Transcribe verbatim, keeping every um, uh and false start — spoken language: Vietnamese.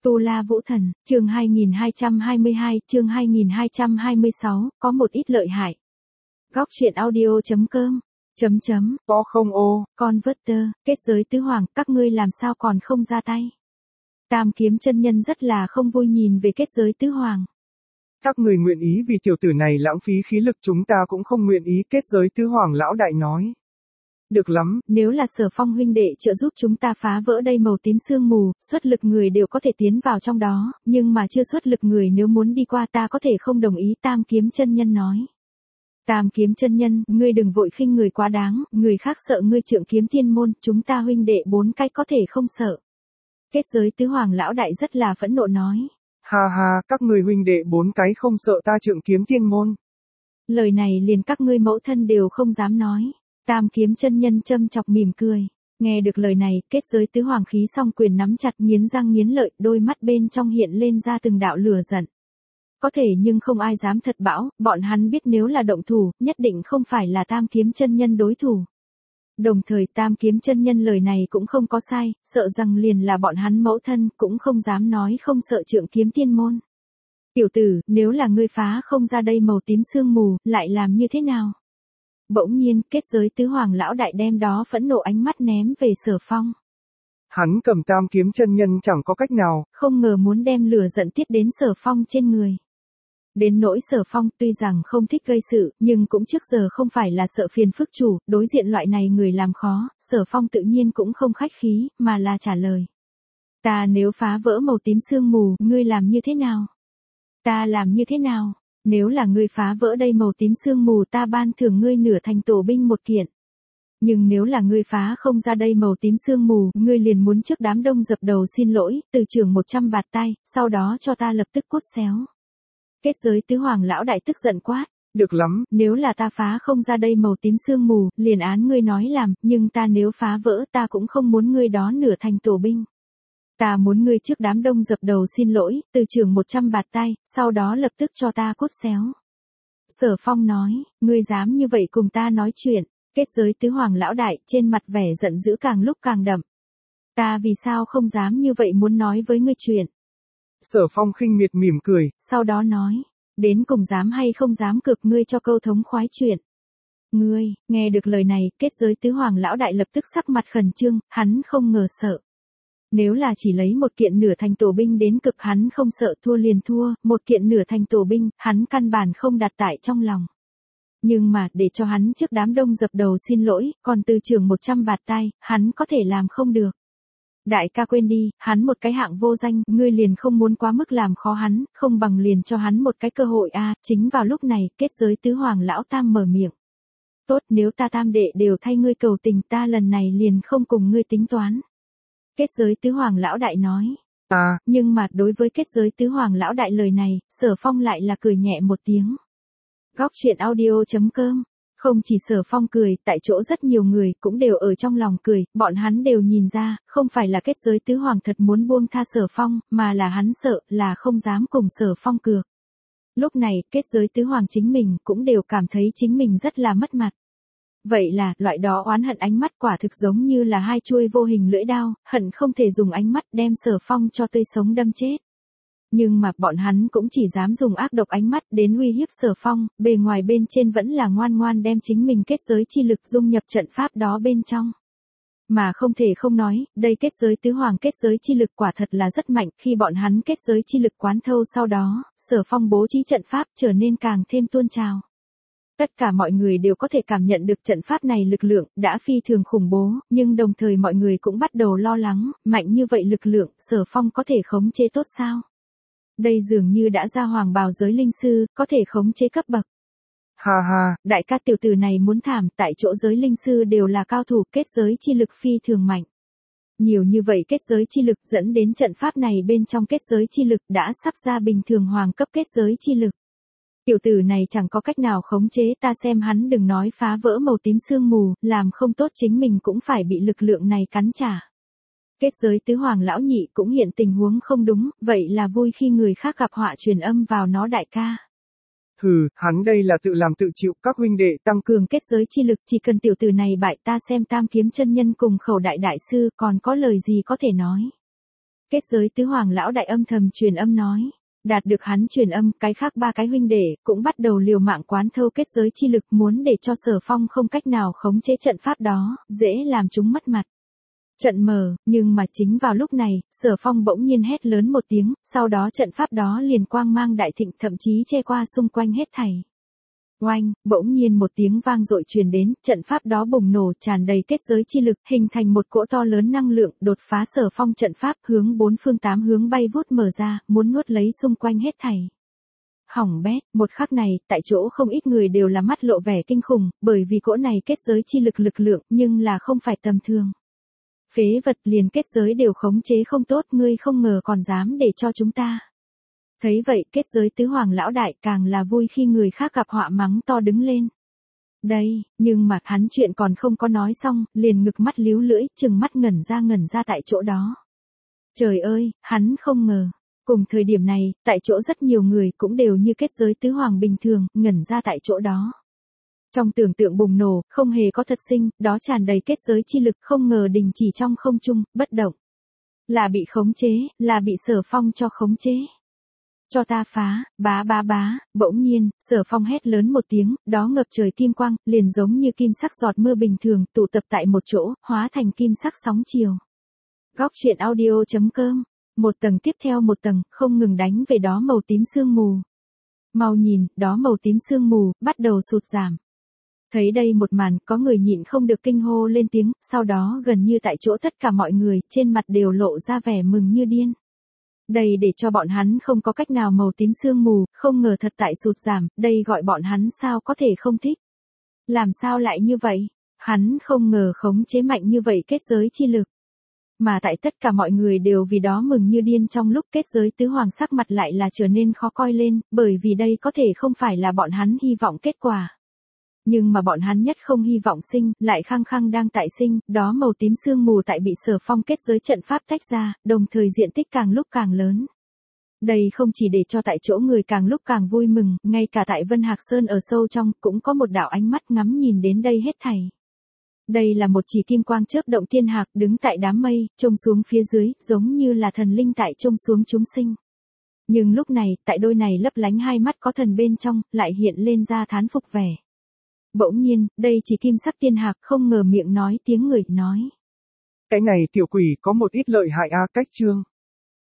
Tu La Vũ Thần, chương hai nghìn hai trăm hai mươi hai, chương hai nghìn hai trăm hai mươi sáu, có một ít lợi hại. Góc truyện audio chấm com, chấm chấm, có không ô, Converter, kết giới tứ hoàng, các ngươi làm sao còn không ra tay. Tam kiếm chân nhân rất là không vui nhìn về kết giới tứ hoàng. Các người nguyện ý vì tiểu tử này lãng phí khí lực, chúng ta cũng không nguyện ý, kết giới tứ hoàng lão đại nói. Được lắm, nếu là Sở Phong huynh đệ trợ giúp chúng ta phá vỡ đây màu tím sương mù, xuất lực người đều có thể tiến vào trong đó, nhưng mà chưa xuất lực người nếu muốn đi qua ta có thể không đồng ý, Tam kiếm chân nhân nói. Tam kiếm chân nhân, ngươi đừng vội khinh người quá đáng, người khác sợ ngươi trượng kiếm thiên môn, chúng ta huynh đệ bốn cái có thể không sợ. Kết giới tứ hoàng lão đại rất là phẫn nộ nói. Ha ha, các người huynh đệ bốn cái không sợ ta trượng kiếm thiên môn. Lời này liền các ngươi mẫu thân đều không dám nói. Tam kiếm chân nhân châm chọc mỉm cười. Nghe được lời này, kết giới tứ hoàng khí song quyền nắm chặt, nghiến răng nghiến lợi, đôi mắt bên trong hiện lên ra từng đạo lửa giận. Có thể nhưng không ai dám thật bão, bọn hắn biết nếu là động thủ, nhất định không phải là tam kiếm chân nhân đối thủ. Đồng thời tam kiếm chân nhân lời này cũng không có sai, sợ rằng liền là bọn hắn mẫu thân, cũng không dám nói không sợ trượng kiếm thiên môn. Tiểu tử, nếu là ngươi phá không ra đây màu tím sương mù, lại làm như thế nào? Bỗng nhiên, kết giới tứ hoàng lão đại đem đó phẫn nộ ánh mắt ném về Sở Phong. Hắn cầm tam kiếm chân nhân chẳng có cách nào, không ngờ muốn đem lửa giận tiết đến Sở Phong trên người. Đến nỗi Sở Phong tuy rằng không thích gây sự, nhưng cũng trước giờ không phải là sợ phiền phức chủ, đối diện loại này người làm khó, Sở Phong tự nhiên cũng không khách khí, mà là trả lời. Ta nếu phá vỡ màu tím sương mù, ngươi làm như thế nào? Ta làm như thế nào? Nếu là ngươi phá vỡ đây màu tím sương mù, ta ban thưởng ngươi nửa thành tổ binh một kiện. Nhưng nếu là ngươi phá không ra đây màu tím sương mù, ngươi liền muốn trước đám đông dập đầu xin lỗi, từ trưởng một trăm bạt tay, sau đó cho ta lập tức cốt xéo. Kết giới tứ hoàng lão đại tức giận quát. Được lắm, nếu là ta phá không ra đây màu tím sương mù, liền án ngươi nói làm, nhưng ta nếu phá vỡ ta cũng không muốn ngươi đó nửa thành tổ binh. Ta muốn ngươi trước đám đông dập đầu xin lỗi, từ trưởng một trăm bạt tay, sau đó lập tức cho ta cốt xéo. Sở Phong nói, ngươi dám như vậy cùng ta nói chuyện, kết giới tứ hoàng lão đại, trên mặt vẻ giận dữ càng lúc càng đậm. Ta vì sao không dám như vậy muốn nói với ngươi chuyện. Sở Phong khinh miệt mỉm cười, sau đó nói, đến cùng dám hay không dám cực ngươi cho câu thống khoái chuyện. Ngươi, nghe được lời này, kết giới tứ hoàng lão đại lập tức sắc mặt khẩn trương, hắn không ngờ sợ. Nếu là chỉ lấy một kiện nửa thành tổ binh đến cực hắn không sợ thua liền thua, một kiện nửa thành tổ binh, hắn căn bản không đặt tại trong lòng. Nhưng mà, để cho hắn trước đám đông dập đầu xin lỗi, còn từ trưởng một trăm bạt tay, hắn có thể làm không được. Đại ca quên đi, hắn một cái hạng vô danh, ngươi liền không muốn quá mức làm khó hắn, không bằng liền cho hắn một cái cơ hội a. À, chính vào lúc này, kết giới tứ hoàng lão tam mở miệng. Tốt, nếu ta tam đệ đều thay ngươi cầu tình, ta lần này liền không cùng ngươi tính toán. Kết giới tứ hoàng lão đại nói. À, nhưng mà đối với kết giới tứ hoàng lão đại lời này, Sở Phong lại là cười nhẹ một tiếng. Góc truyện audio chấm com. Không chỉ Sở Phong cười, tại chỗ rất nhiều người cũng đều ở trong lòng cười, bọn hắn đều nhìn ra, không phải là kết giới tứ hoàng thật muốn buông tha Sở Phong, mà là hắn sợ, là không dám cùng Sở Phong cược. Lúc này, kết giới tứ hoàng chính mình cũng đều cảm thấy chính mình rất là mất mặt. Vậy là, loại đó oán hận ánh mắt quả thực giống như là hai chuôi vô hình lưỡi đao, hận không thể dùng ánh mắt đem Sở Phong cho tươi sống đâm chết. Nhưng mà bọn hắn cũng chỉ dám dùng ác độc ánh mắt đến uy hiếp Sở Phong, bề ngoài bên trên vẫn là ngoan ngoan đem chính mình kết giới chi lực dung nhập trận pháp đó bên trong. Mà không thể không nói, đây kết giới tứ hoàng kết giới chi lực quả thật là rất mạnh, khi bọn hắn kết giới chi lực quán thâu sau đó, Sở Phong bố trí trận pháp trở nên càng thêm tuôn trào. Tất cả mọi người đều có thể cảm nhận được trận pháp này lực lượng đã phi thường khủng bố, nhưng đồng thời mọi người cũng bắt đầu lo lắng, mạnh như vậy lực lượng, Sở Phong có thể khống chế tốt sao? Đây dường như đã ra hoàng bào giới linh sư, có thể khống chế cấp bậc. Ha ha, đại ca tiểu tử này muốn thảm, tại chỗ giới linh sư đều là cao thủ, kết giới chi lực phi thường mạnh. Nhiều như vậy kết giới chi lực dẫn đến trận pháp này bên trong kết giới chi lực đã sắp ra bình thường hoàng cấp kết giới chi lực. Tiểu tử này chẳng có cách nào khống chế, ta xem hắn đừng nói phá vỡ màu tím sương mù, làm không tốt chính mình cũng phải bị lực lượng này cắn trả. Kết giới tứ hoàng lão nhị cũng hiện tình huống không đúng, vậy là vui khi người khác gặp họa truyền âm vào nó đại ca. Hừ, hắn đây là tự làm tự chịu, các huynh đệ tăng cường kết giới chi lực, chỉ cần tiểu tử này bại ta xem tam kiếm chân nhân cùng khẩu đại đại sư còn có lời gì có thể nói. kết giới tứ hoàng lão đại âm thầm truyền âm nói. Đạt được hắn truyền âm, cái khác ba cái huynh đệ cũng bắt đầu liều mạng quán thâu kết giới chi lực, muốn để cho Sở Phong không cách nào khống chế trận pháp đó, dễ làm chúng mất mặt. Trận mờ, nhưng mà chính vào lúc này, Sở Phong bỗng nhiên hét lớn một tiếng, sau đó trận pháp đó liền quang mang đại thịnh, thậm chí che qua xung quanh hết thảy. Oanh, bỗng nhiên một tiếng vang dội truyền đến, trận pháp đó bùng nổ, tràn đầy kết giới chi lực, hình thành một cỗ to lớn năng lượng, đột phá Sở Phong trận pháp, hướng bốn phương tám hướng bay vút mở ra, muốn nuốt lấy xung quanh hết thảy. Hỏng bét, một khắc này, tại chỗ không ít người đều là mắt lộ vẻ kinh khủng, bởi vì cỗ này kết giới chi lực lực lượng, nhưng là không phải tầm thường. Phế vật, liền kết giới đều khống chế không tốt, ngươi không ngờ còn dám để cho chúng ta. Thấy vậy, kết giới tứ hoàng lão đại càng là vui khi người khác gặp họa mắng to đứng lên. Đây, nhưng mà hắn chuyện còn không có nói xong, liền ngực mắt líu lưỡi, chừng mắt ngẩn ra ngẩn ra tại chỗ đó. Trời ơi, hắn không ngờ. Cùng thời điểm này, tại chỗ rất nhiều người cũng đều như kết giới tứ hoàng bình thường, ngẩn ra tại chỗ đó. Trong tưởng tượng bùng nổ, không hề có thật sinh, đó tràn đầy kết giới chi lực, không ngờ đình chỉ trong không trung, bất động. Là bị khống chế, là bị Sở Phong cho khống chế. Cho ta phá, bá bá bá, bỗng nhiên, Sở Phong hét lớn một tiếng, đó ngập trời kim quang, liền giống như kim sắc giọt mưa bình thường, tụ tập tại một chỗ, hóa thành kim sắc sóng chiều. Góc truyện audio chấm com, một tầng tiếp theo một tầng, không ngừng đánh về đó màu tím sương mù. Mau nhìn, đó màu tím sương mù, bắt đầu sụt giảm. Thấy đây một màn, có người nhịn không được kinh hô lên tiếng, sau đó gần như tại chỗ tất cả mọi người, trên mặt đều lộ ra vẻ mừng như điên. Đây để cho bọn hắn không có cách nào màu tím sương mù, không ngờ thật tại sụt giảm, đây gọi bọn hắn sao có thể không thích. Làm sao lại như vậy? Hắn không ngờ khống chế mạnh như vậy kết giới chi lực. Mà tại tất cả mọi người đều vì đó mừng như điên trong lúc kết giới tứ hoàng sắc mặt lại là trở nên khó coi lên, bởi vì đây có thể không phải là bọn hắn hy vọng kết quả. Nhưng mà bọn hắn nhất không hy vọng sinh, lại khăng khăng đang tại sinh, đó màu tím sương mù tại bị Sở Phong kết giới trận pháp tách ra, đồng thời diện tích càng lúc càng lớn. Đây không chỉ để cho tại chỗ người càng lúc càng vui mừng, ngay cả tại Vân Hạc Sơn ở sâu trong, cũng có một đạo ánh mắt ngắm nhìn đến đây hết thảy. Đây là một chỉ kim quang chớp động thiên hạc, đứng tại đám mây, trông xuống phía dưới, giống như là thần linh tại trông xuống chúng sinh. Nhưng lúc này, tại đôi này lấp lánh hai mắt có thần bên trong, lại hiện lên ra thán phục vẻ. Bỗng nhiên, đây chỉ kim sắc tiên hạc, không ngờ miệng nói tiếng người nói. Cái này tiểu quỷ có một ít lợi hại a, cách chương.